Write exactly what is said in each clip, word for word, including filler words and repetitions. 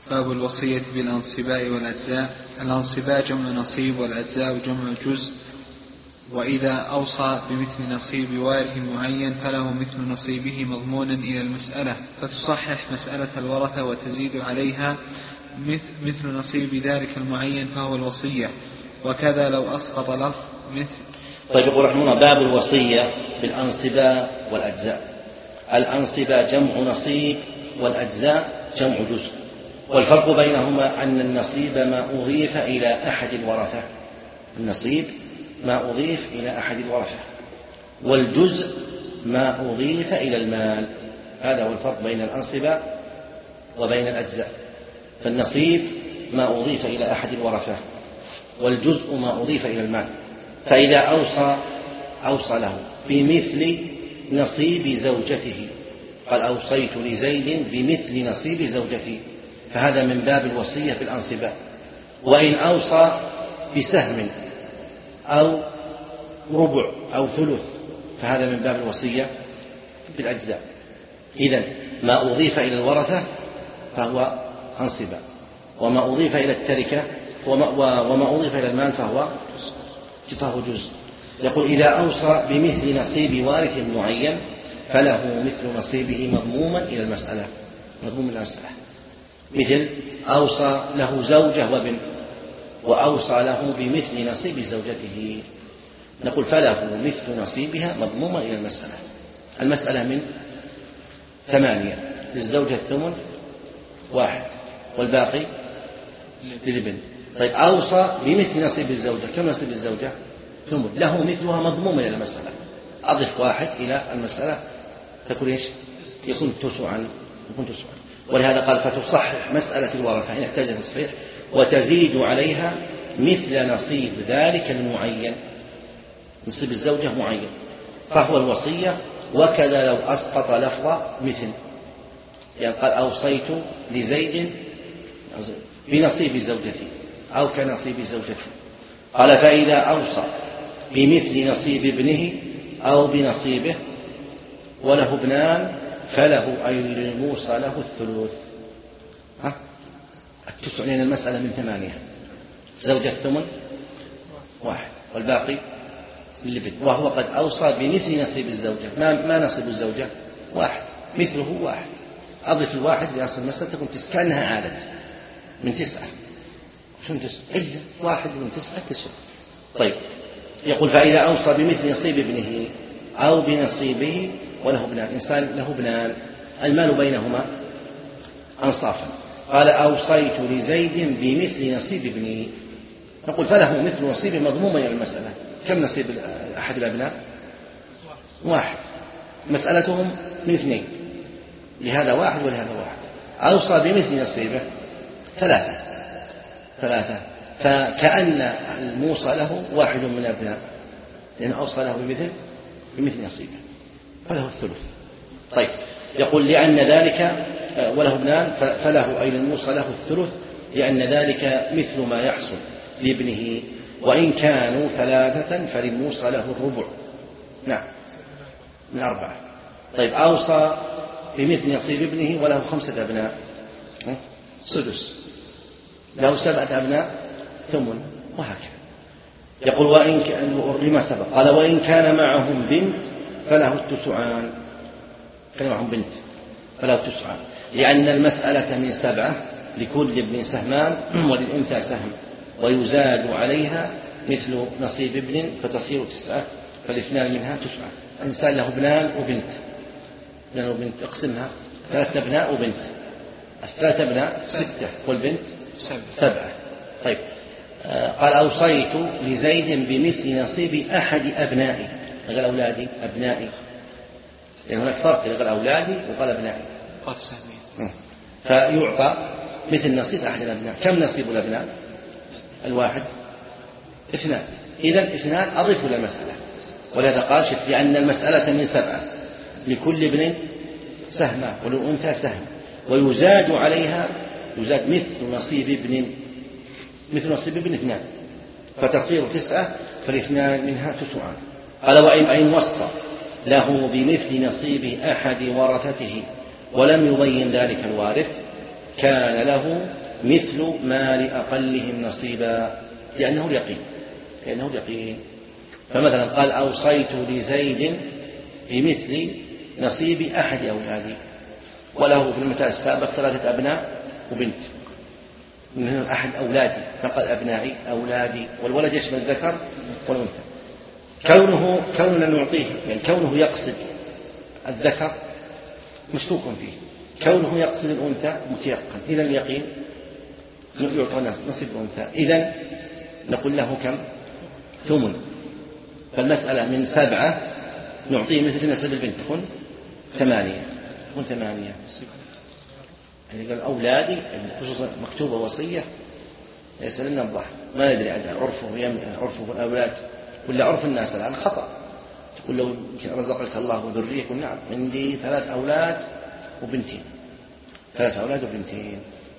باب الوصية بالأنصباء والأجزاء. الأنصباء جمع نصيب والأجزاء جمع جزء. وإذا أوصى بمثل نصيب وارث معين فله مثل نصيبه مضمونا إلى المسألة، فتصحح مسألة الورثة وتزيد عليها مثل نصيب ذلك المعين فهو الوصية. وكذا لو أسقط لفظ مثل. طيب يقول رحمه الله باب الوصية بالأنصباء والأجزاء. الأنصباء جمع نصيب والأجزاء جمع جزء، والفرق بينهما أن النصيب ما أضيف إلى أحد الورثة، النصيب ما أضيف إلى أحد الورثة، والجزء ما أضيف إلى المال. هذا هو الفرق بين الأنصباء وبين الأجزاء. فالنصيب ما أضيف إلى أحد الورثة، والجزء ما أضيف إلى المال. فإذا أوصى أوصى له بمثل نصيب زوجته، قال أوصيت لزيد بمثل نصيب زوجته، فهذا من باب الوصية في الأنصباء. وإن أوصى بسهم أو ربع أو ثلث فهذا من باب الوصية بالأجزاء. إذن ما أضيف إلى الورثة فهو أنصباء، وما أضيف إلى التركة وما أضيف إلى المال فهو فهو جزء. يقول إذا أوصى بمثل نصيب وارث معين فله مثل نصيبه مضموما إلى المسألة، مضموم إلى المسألة. مثل أوصى له زوجة وابن، وأوصى له بمثل نصيب زوجته، نقول فله مثل نصيبها مضموما إلى المسألة. المسألة من ثمانية، للزوجة الثمن واحد والباقي للابن. طيب أوصى بمثل نصيب الزوجة، كم نصيب الزوجة؟ ثمن، له مثلها مضموما إلى المسألة. أضف واحد إلى المسألة تكون إيش؟ يكون تسعا، يكون تسعا. ولهذا قال فتصحح مسألة الورثة إن احتاج تصحيح وتزيد عليها مثل نصيب ذلك المعين، نصيب الزوجة معين فهو الوصية. وكذا لو أسقط لفظ مثل، يعني قال أوصيت لزيد بنصيب زوجتي أو كنصيب زوجتي، قال فإذا أوصى بمثل نصيب ابنه أو بنصيبه وله ابنان فله أي للموصى له الثلث. ها؟ التسع، لأن المسألة من ثمانية، زوجة الثمن واحد والباقي للابن، وهو قد أوصى بمثل نصيب الزوجة. ما, ما نصيب الزوجة؟ واحد، مثله واحد. أضف الواحد لأصل المسألة تكون تسعة، كأنها عادة من تسعة. شو تسعة؟ إلا واحد من تسعة تسعة. طيب يقول فإذا أوصى بمثل نصيب ابنه أو بنصيبه وله ابنان، إنسان له ابنان المال بينهما أنصافا، قال أوصيت لزيد بمثل نصيب ابني، نقول فله مثل نصيب مضموما إلى المسألة. كم نصيب أحد الأبناء؟ واحد، مسألتهم من اثنين، لهذا واحد ولهذا واحد. أوصى بمثل نصيبه ثلاثة ثلاثة فكأن الموصى له واحد من الأبناء، لأن أوصى له بمثل بمثل نصيبه فله الثلث. طيب يقول لأن ذلك وله ابنان فله أي الموصى له الثلث، لأن ذلك مثل ما يحصل لابنه، وإن كانوا ثلاثة فللموصى له الربع. نعم من أربعة. طيب أوصى بمثل نصيب ابنه وله خمسة أبناء سدس، له سبعة أبناء ثمن، وهكذا. يقول وإن كان لما سبق قال وإن كان معهم بنت فله التسعان، كان معهم بنت فله التسعان، لأن المسألة من سبعة لكل ابن سهمان وللأنثى سهم، ويزاد عليها مثل نصيب ابن فتصير تسعة، فالاثنان منها تسعة. الإنسان له ابنان وبنت، ابنان وبنت اقسمها ثلاثة ابناء وبنت، الثلاثة ابناء ستة والبنت سبعة. طيب قال أوصيت لزيد بمثل نصيب أحد أبنائي، قال أولادي أبنائي، لأن هناك فرق إذا قال أولادي وقال أبنائي، فيعطى مثل نصيب أحد الأبناء. كم نصيب الأبناء؟ الواحد اثنان، إذن اثنان أضيفوا إلى المسألة. ولهذا قال شف لأن المسألة من سبعة لكل ابن سهمة وللأنثى سهم، ويزاد عليها يزاد مثل نصيب ابن مثل نصيب ابن اثنان فتصير تسعة، فالاثنان منها تسعان. قال وإن وصى له بمثل نصيب أحد ورثته ولم يبين ذلك الوارث كان له مثل ما لأقلهم نصيبا، لأنه اليقين لأنه اليقين. فمثلا قال أوصيت لزيد بمثل نصيب أحد أولادي، وله في المثال السابق ثلاثة أبناء وبنت، من أحد أولادي فقال أبنائي أولادي، والولد يشمل الذكر والأنثى. كونه كوننا نعطيه يعني كونه يقصد الذكر مشكوك فيه، كونه يقصد الأنثى متيقن. إذا اليقين يعطى نصيب الأنثى، إذا نقول له كم؟ ثمن. فالمسألة من سبعة نعطيه مثل نسب البنت تكون ثمانية تكون ثمانية يعني قال أولادي خصوصا مكتوبة وصية ليس لنا الضحى، ما ندري عرفه يم عرفه الأولاد ولا عرف الناس الآن خطأ. تقول له رزقك الله ذرية، يقول نعم عندي ثلاث أولاد وبنتين ثلاث أولاد وبنتين،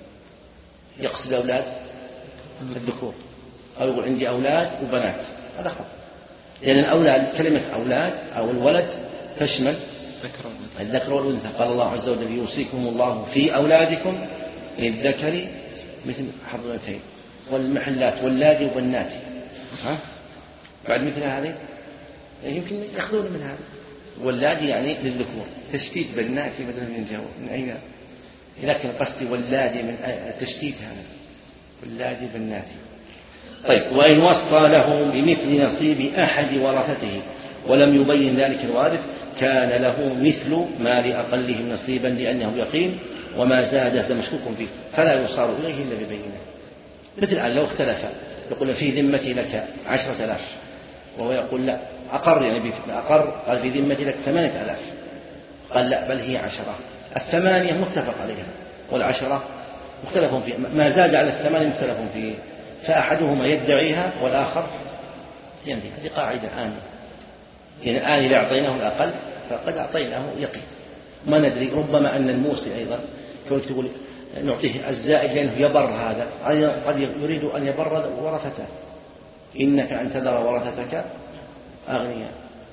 يقصد أولاد الذكور، أو يقول عندي أولاد وبنات، هذا خطأ. لأن يعني الأولاد كلمة أولاد أو الولد تشمل الذكر والأنثى. قال الله عز وجل يوصيكم الله في أولادكم للذكر مثل حظ الأنثيين، والمحلات واللادي وبناتي، ها بعد مثل هذه يعني يمكن يأخذون من هذا. واللادي يعني للذكور، تشتيت بناتي بدل من جو من أين؟ لكن قصدي واللادي من التشتيت هذا واللادي بناتي. طيب وإن وصى له بمثل نصيب أحد ورثته ولم يبين ذلك الوارث كان له مثل ما لأقلهم نصيبا لأنه يقين، وما زاد هذا مشكوك فيه فلا يصار إليه إلا ببينه. مثل الآن لو اختلف يقول في ذمتي لك عشرة آلاف وهو يقول لا أقر يعني أقر قال في ذمتي لك ثمانية آلاف، قال لا بل هي عشرة. الثمانية متفق عليها والعشرة مختلف فيه، ما زاد على الثمانية مختلف فيه، فأحدهما يدعيها والآخر ينفي. هذه قاعدة آمنة، يعني الآن إذا أعطيناه الأقل فقد أعطيناه يقين. ما ندري ربما أن الموصي أيضا كونك تقول نعطيه الزائد لأنه يبر، هذا قد يريد أن يبر ورثته، إنك أن تذر ورثتك أغنياء.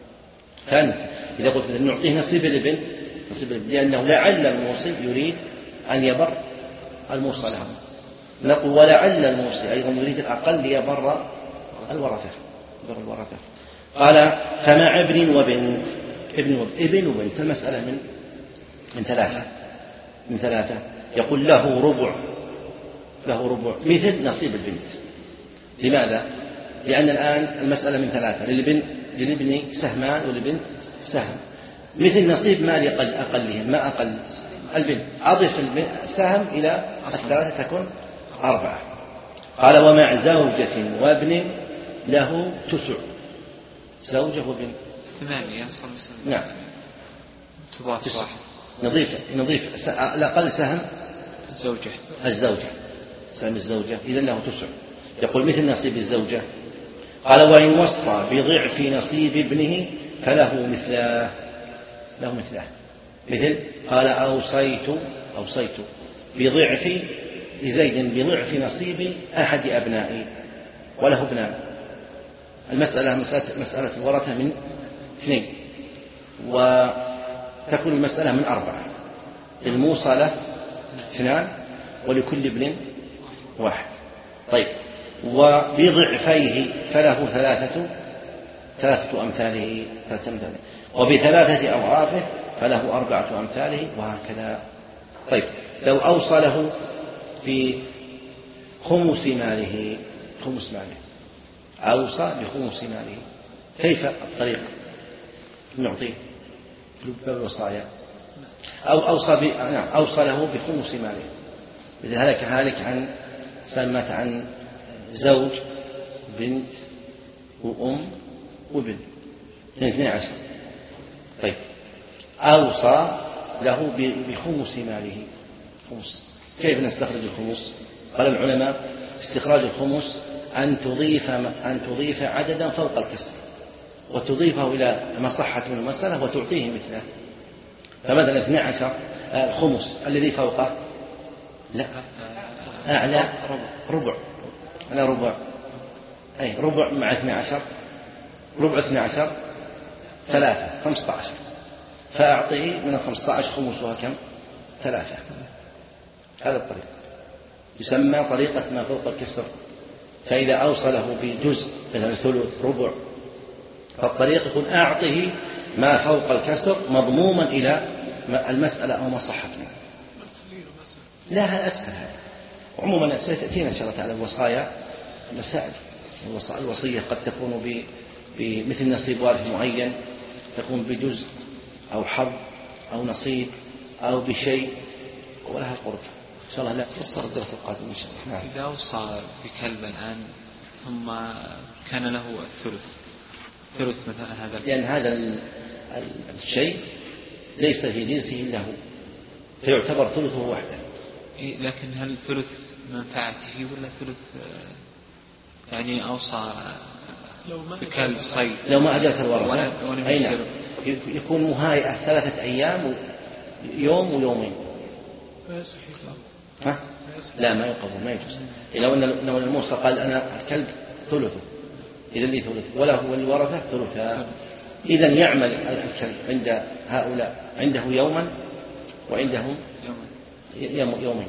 فأنت إذا قلت نعطيه نصيب الابن نصيب الابن لأنه لعل الموصي يريد أن يبر الموصى له، نقول ولعل الموصي أيضا يريد الأقل ليبر الورثة يبر الورثة. قال فمع ابن وبنت ابن وبنت ابن وبنت المسألة من من ثلاثة من ثلاثة يقول له ربع له ربع مثل نصيب البنت. لماذا؟ لأن الآن المسألة من ثلاثة، للابن للابن سهمان وللبنت سهم، مثل نصيب ما لأقلهم ما أقل البنت، أضف السهم إلى الثلاثة تكون أربعة. قال ومع زوجة وابن له تسع، زوجة وابن ثمانية نعم تضاف تسع. نضيف نضيف الأقل سهم الزوجة الزوجة سهم الزوجة إذا له تسع. يقول مثل نصيب الزوجة. قال وإن وصى بضعف نصيب ابنه فله مثله له مثله مثل قال أوصيت أوصيت بضعف لزيد بضعف نصيب أحد أبنائي وله ابنان. المسألة مسألة, مسألة الورثة من اثنين وتكون المسألة من أربعة، الموصلة اثنان ولكل ابن واحد. طيب وبضعفيه فله ثلاثة ثلاثة أمثاله ثلاثة أمثاله وبثلاثة أضعافه فله أربعة أمثاله وهكذا. طيب لو أوصله في خمس ماله خمس ماله أوصى بخمس ماله كيف الطريق نعطيه باب الوصايا؟ أو أوصى ب... نعم أوصى له بخمس ماله. إذا هلك هالك عن سمت عن زوج بنت وأم وابن اثنين عشر. طيب أوصى له بخمس ماله خمس. كيف نستخرج الخمس؟ قال العلماء استخراج الخمس أن تضيف أن تضيف عددا فوق الكسر وتضيفه إلى مصحة من المسألة وتعطيه مثله. فمثلا اثني عشر الخمس الذي فوقه لا أعلى ربع على ربع أي ربع مع اثني عشر ربع اثني عشر ثلاثة خمسة عشر، فأعطيه من الخمسة عشر خمسها كم؟ ثلاثة. هذا الطريق يسمى طريقة ما فوق الكسر. فإذا أوصله بجزء مثلا ثلث ربع فالطريق يكون أعطه ما فوق الكسر مضموما إلى المسألة أو ما صحت منه. لا هذا أسهل هذا. وعموما ستأتينا إن شاء الله تعالى الوصايا مسائل. الوصية قد تكون بمثل نصيب وارث معين، تكون بجزء أو حظ أو نصيب أو بشيء ولها قرب. إن شاء الله لا تفسر الدرس القادم إن شاء الله. نعم. إذا أوصى بكلب الآن ثم كان له الثلث ثلث مثلا هذا، لأن هذا الشيء ليس في جنسه له فيعتبر ثلثه وحده. لكن هل ثلث منفعته ولا ثلث يعني أوصى بكلب صيد لو ما أجاز الورثة أي نعم يكون مهايئة ثلاثة أيام يوم ويومين. ها؟ لا ما يقبل ما يجوز. لو أن لو الموصى قال أنا الكلب ثلثه إذا لي ثلث وله والورثة ثلثا، إذا يعمل الكلب عند هؤلاء عنده يوما وعندهم يومين يومين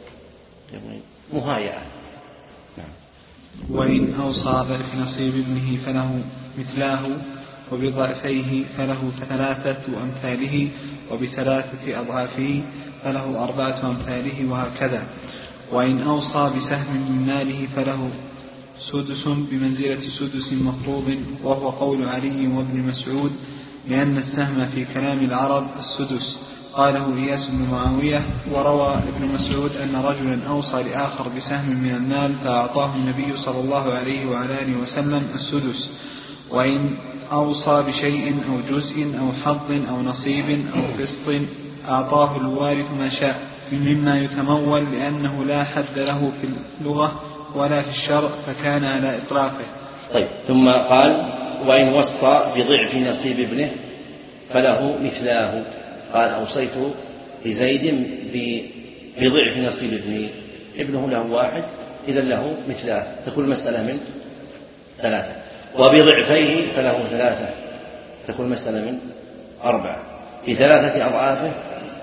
مهايئة. نعم. وإن أوصى في نصيب ابنه فله مثلاه وبضعفيه فله ثلاثة أمثاله وبثلاثة أضعافه فله أربعة أمثاله وهكذا. وإن أوصى بسهم من ماله فله سدس بمنزلة سدس مفروض، وهو قول علي وابن مسعود، لأن السهم في كلام العرب السدس. قاله إياس بن معاوية. وروى ابن مسعود أن رجلا أوصى لآخر بسهم من المال فأعطاه النبي صلى الله عليه وعلى آله وسلم السدس. وإن أوصى بشيء أو جزء أو حظ أو نصيب أو قسط أعطاه الوارث ما شاء مما يتمول، لأنه لا حد له في اللغة ولا في الشرع فكان على إطلاقه. طيب ثم قال وإن وصى بضعف نصيب ابنه فله مثلاه. قال أوصيت لزيد بضعف نصيب ابني، ابنه له واحد إذا له مثلاه، تكون المسألة من ثلاثة. وبضعفيه فله ثلاثة تكون المسألة من أربعة. بثلاثة أضعافه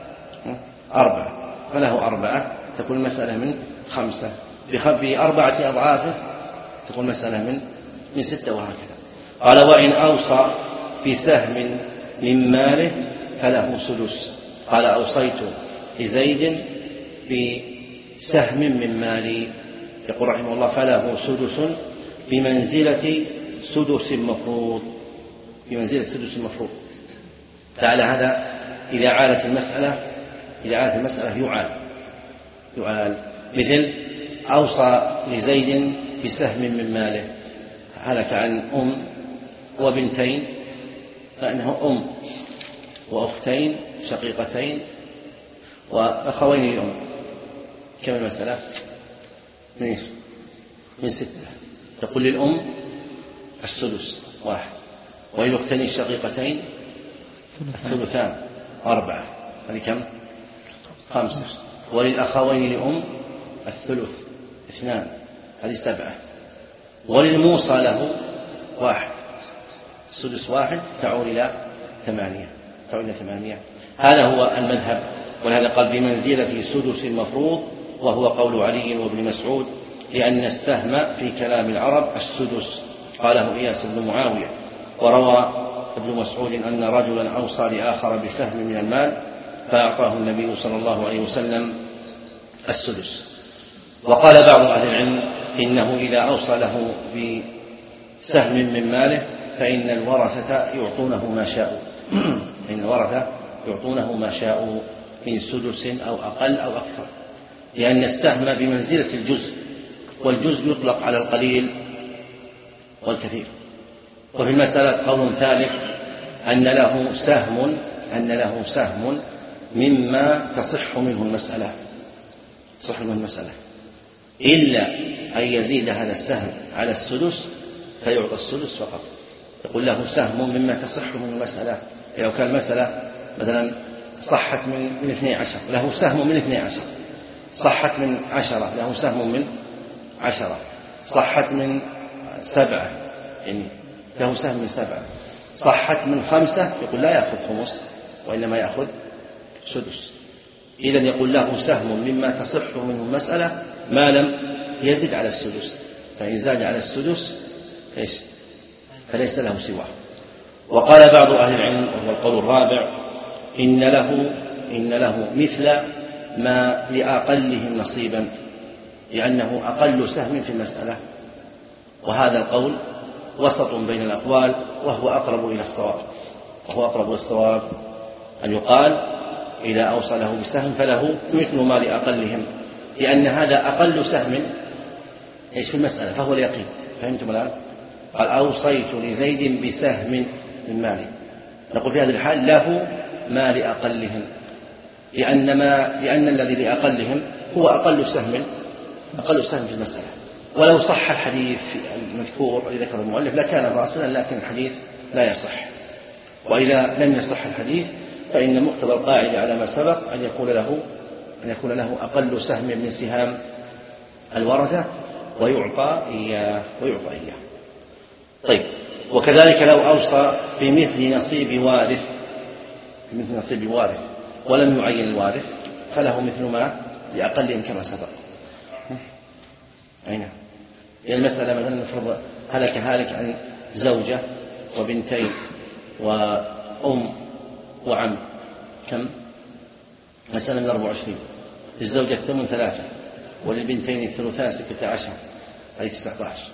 أربعة فله أربعة تكون المسألة من خمسة. بأربعة أضعافه تكون مسألة من من ستة وهكذا. قال وإن أوصى بسهم من ماله فله سدس. قال أوصيت لزيد بسهم من مالي، يقول رحمه الله فله سدس بمنزلة سدس مفروض، بمنزلة سدس مفروض. فعلى هذا إذا عالت المسألة إذا عالت المسألة يعال يعال مثل أوصى لزيد بسهم من ماله، هلك عن أم وبنتين فإنه أم وأختين شقيقتين وأخوين لأم. كم المسألة؟ من من ستة. تقول للأم السدس واحد، وللأختين الشقيقتين الثلثان أربعة، هذه كم؟ خمسة. وللأخوين لأم الثلث اثنان، هذه سبعة. وللموصى له واحد، السدس واحد تعود إلى ثمانية تعود إلى ثمانية. هذا هو المذهب، ولهذا قال بمنزلة سدس المفروض، وهو قول علي وابن مسعود، لأن السهم في كلام العرب السدس. قاله إياس بن معاوية. وروى ابن مسعود أن رجلا أوصى لآخر بسهم من المال فأعطاه النبي صلى الله عليه وسلم السدس. وقال بعض أهل العلم إنه إذا أوصى له بسهم من ماله فإن الورثة يعطونه ما شاءوا إن الورثة يعطونه ما شاءوا من سدس أو أقل أو أكثر، لأن السهم بمنزلة الجزء، والجزء يطلق على القليل والكثير. وفي المسألة قول ثالث أن له سهم أن له سهم مما تصح منه المسألة تصح منه المسألة إلا أن يزيد هذا السهم على السدس فيعطى السدس فقط. يقول له سهم مما تصح منه المسألة. لو كان المسألة مثلا صحت من من اثني عشر له سهم من اثني عشر، صحت من عشرة له سهم من عشرة، صحت من سبعة يعني له سهم من سبعة، صحت من خمسة يقول لا يأخذ خمس وإنما يأخذ سدس. إذن يقول له سهم مما تصح منه المسألة ما لم يزد على السدس، فإن زاد على السدس إيش فليس له سواه. وقال بعض أهل العلم وهو القول الرابع إن له إن له مثل ما لأقلهم نصيبا، لأنه أقل سهم في المسألة، وهذا القول وسط بين الأقوال وهو أقرب إلى الصواب، وهو أقرب إلى الصواب أن يقال إذا أوصله بسهم فله مثل ما لأقلهم، لأن هذا أقل سهم إيش في المسألة فهو اليقين. فهمتم الآن؟ قال أوصيت لزيد بسهم من مالي، نقول في هذه الحال له ما لأقلهم، لأن, ما لأن الذي لأقلهم هو أقل سهم أقل سهم في المسألة. ولو صح الحديث المذكور الذي ذكر المؤلف لكان فاصلا، لكن الحديث لا يصح. وإذا لم يصح الحديث فإن مقتضى القاعدة على ما سبق أن يكون له أن يكون له أقل سهم من سهام الورثة ويعطى إياه ويعطى إياه. طيب، وكذلك لو أوصى بمثل نصيب وارث بمثل نصيب وارث ولم يعين الوارث فله مثل ما لأقلهم كما سبق. أين يعني المسألة مثلا نفرض هلك هالك عن زوجة وبنتين وأم وعم، كم؟ مسألة من أربع وعشرين. للزوجة ثمن ثلاثة وللبنتين الثلثان ستة عشر أي تسعة عشر،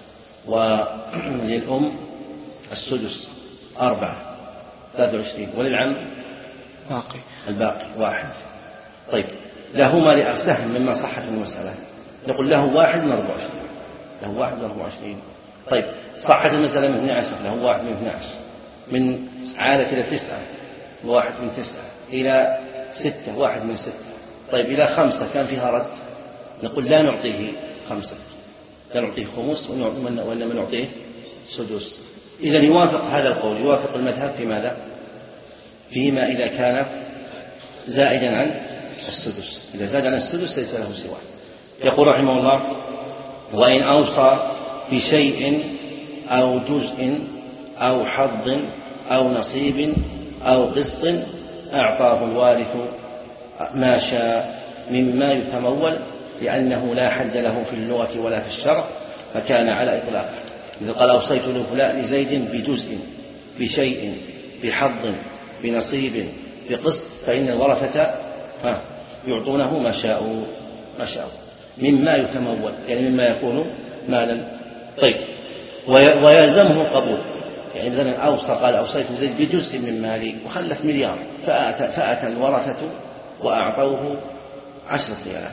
وللأم السدس أربعة ثلاثة وعشرين، وللعم باقي الباقي واحد. طيب، لهما لأسهم مما صحت من المسألة، نقول له واحد من أربع وعشرين، له واحد من أربع وعشرين. طيب، صحت المسألة من اثني عشر، له واحد من اثني عشر. من عادة إلى تسعة واحد من تسعة، إلى ستة واحد من ستة. طيب، إلى خمسة كان فيها رد، نقول لا نعطيه خمسة، لا نعطيه خمس وإنما نعطيه سدس. إذا يوافق هذا القول يوافق المذهب في ماذا؟ فيما إذا كان زائدا عن السدس، إذا زاد عن السدس ليس له سواه. يقول رحمه الله: وإن أوصى بشيء أو جزء أو حظ أو نصيب أو قسط أعطاه الوارث ما شاء مما يتمول، لأنه لا حد له في اللغة ولا في الشرع، فكان على إطلاقه. إذا قال أوصيت لفلان لزيد بجزء بشيء بحظ بنصيب بقسط فإن الورثة يعطونه ما شاءوا ما شاءوا مما يتمول، يعني مما يكون مالا. طيب، ويلزمه قبول، يعني مثلا أوصى قال أوصيت زيد بجزء من مالي وخلف مليار، فأتى, فأتى الورثة وأعطوه عشرة ريالات،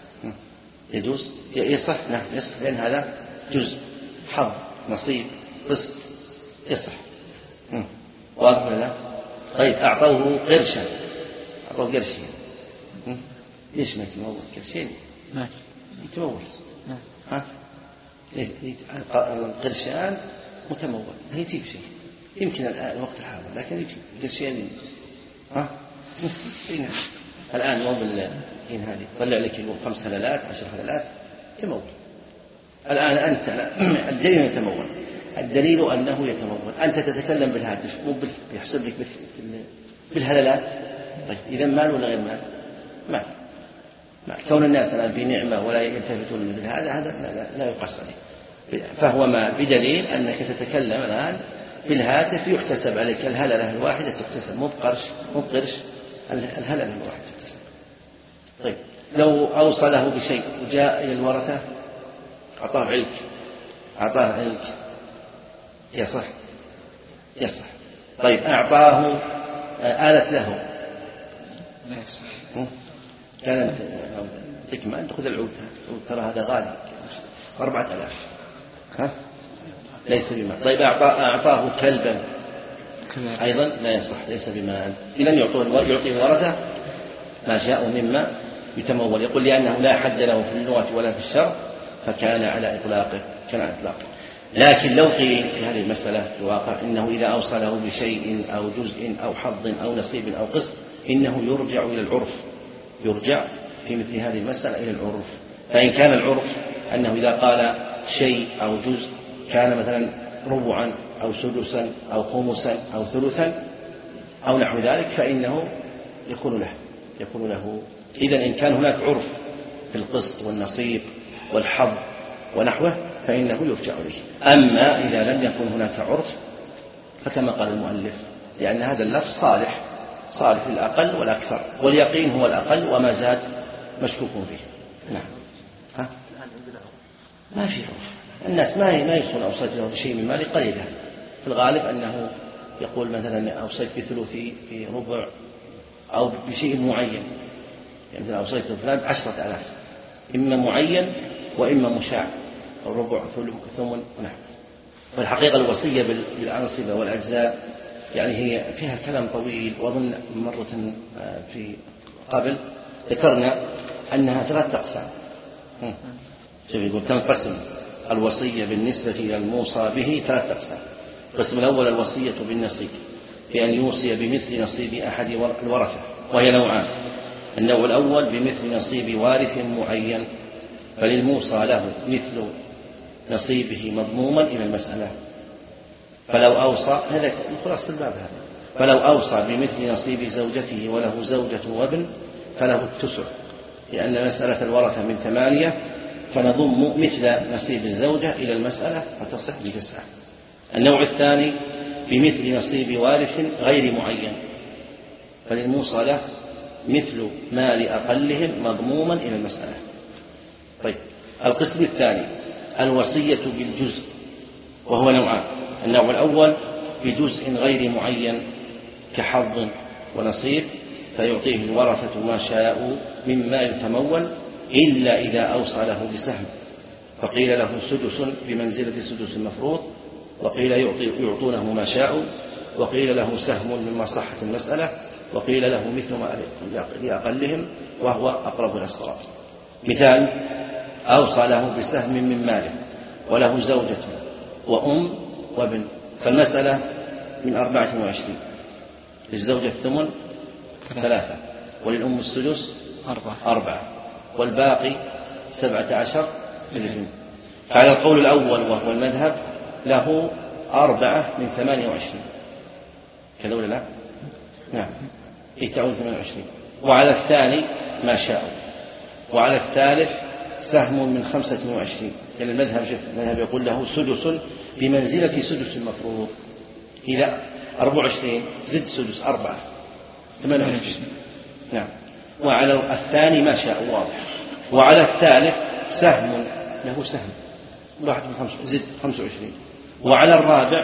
يجوز؟ يصح؟ نعم يصح، لأن هذا جزء حظ نصيب قسط يصح. واضح ولا لا؟ طيب، أعطوه قرشا، أعطوه قرشين، ليش ما يتمول قرشين؟ ما يتمول. ها؟ القرشان متمول، ما يجيب شيء، يمكن الآن الوقت الحاضر لكن يجيب قرشين. ها؟ الآن مو بالحين هذه طلع لك خمس هلالات عشر هلالات تمول. الآن أنت الدليل يتمول، الدليل أنه يتمول، أنت تتكلم بالهاتف مو بيحسب لك بالهلالات. طيب، إذا مال ولا غير مال؟ مال. مال. كون الناس الآن في نعمة ولا يلتفتون مثل هذا هذا لا, لا يقص عليه، فهو مال بدليل أنك تتكلم الآن بالهاتف يحتسب عليك الهللة الواحدة تحتسب، مو بقرش مو بقرش، الهللة الواحدة تحتسب. طيب، لو أوصله بشيء وجاء إلى الورثة أعطاه علك أعطاه علك يصح يصح. طيب، أعطاه آلة له لا يصح، كانت تكمل تأخذ العود، ترى هذا غالي أربعة آلاف، ها ليس بمال. طيب، أعطاه كلبا أيضا لا يصح، ليس بمال. إذن يعطيه الورثة ما شاء مما يتمول. يقول لأنه لا حد له في اللغة ولا في الشرع فكان على إطلاقه كان على إطلاقه. لكن لو قيل في هذه المسألة في الواقع إنه إذا أوصله بشيء أو جزء أو حظ أو نصيب أو قسط إنه يرجع إلى العرف، يرجع في مثل هذه المسألة إلى العرف. فإن كان العرف أنه إذا قال شيء أو جزء كان مثلا ربعا أو سدسا أو خمسا أو ثلثا أو نحو ذلك فإنه يكون له يكون له إذن إن كان هناك عرف في القسط والنصيب والحظ ونحوه فإنه يرجع إليه. أما إذا لم يكن هناك عرف فكما قال المؤلف لأن هذا اللفظ صالح صالح للأقل والأكثر، واليقين هو الأقل وما زاد مشكوك فيه. نعم. ها؟ ما في عرف، الناس ما ما يصون أوصيت له بشيء من مالي قليلا، في الغالب أنه يقول مثلا أوصيت بثلثي في ربع أو بشيء معين، يعني مثلا أوصيت فلان عشرة آلاف، إما معين وإما مشاع، الربع ثمن. نعم. والحقيقة الوصية بالأنصبة والأجزاء يعني هي فيها كلام طويل، وأظن مرة في قبل ذكرنا أنها ثلاث أقسام. شوف يقول تنقسم الوصية بالنسبة إلى الموصى به ثلاث أقسام. القسم الأول الوصية بالنصيب، بأن يوصي بمثل نصيب أحد الورثة، وهي نوعان. النوع الأول بمثل نصيب وارث معين، فللموصى له مثل نصيبه مضموما إلى المسألة، فلو أوصى هذا خلاصة الباب هذا فلو أوصى بمثل نصيب زوجته وله زوجة وابن فله التسع، لأن مسألة الورثة من ثمانية فنضم مثل نصيب الزوجة إلى المسألة فتصح بتسعة. النوع الثاني بمثل نصيب وارث غير معين، فللموصى له مثل مال أقلهم مضموما إلى المسألة. طيب، القسم الثاني الوصية بالجزء، وهو نوعان. النوع الأول بجزء غير معين كحظ ونصيب، فيعطيه الورثة ما شاءوا مما يتمول إلا إذا أوصى له بسهم، فقيل له سدس بمنزلة سدس المفروض، وقيل يعطونه ما شاءوا، وقيل له سهم مما صحت المسألة، وقيل له مثل ما لأقلهم وهو أقرب إلى الصواب. مثال: أوصى له بسهم من ماله وله زوجة وأم وابن، فالمسألة من أربعة وعشرين، للزوجة الثمن ثلاثة، وللأم السدس أربعة, أربعة. والباقي سبعة عشر للابن. فعلى القول الأول وهو المذهب له أربعة من ثمانية وعشرين، كذا ولا لا؟ نعم، يتعون ثمانية وعشرين. وعلى الثاني ما شاء، وعلى الثالث سهم من خمسة وعشرين، يعني المذهب شف المذهب يقول له سدس بمنزلة سدس المفروض، إلى أربعة وعشرين زد سدس أربعة ثمانية وعشرين. نعم. وعلى الثاني ما شاء واضح، وعلى الثالث سهم له سهم واحد من خمسة زد خمسة وعشرين، وعلى الرابع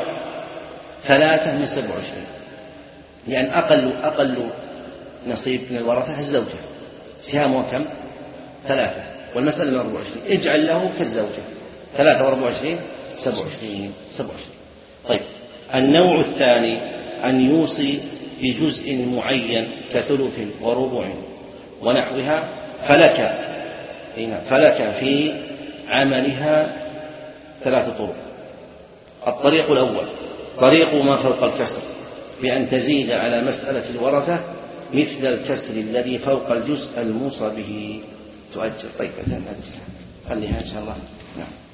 ثلاثة من سبعة وعشرين، لأن أقل أقل نصيب من الورثة الزوجة، سهامها كم؟ ثلاثة، والمسألة من أربعة وعشرين، اجعل له كالزوجة ثلاثة وأربعة وعشرين سبعة وعشرين سبعة وعشرين. طيب، النوع الثاني أن يوصي بجزء معين كثلث وربع ونحوها، فلك فلك في عملها ثلاث طرق. الطريق الأول طريق ما فوق الكسر، بأن تزيد على مسألة الورثة مثل الكسر الذي فوق الجزء الموصى به تؤجل. طيب، خليها إن شاء الله. نعم.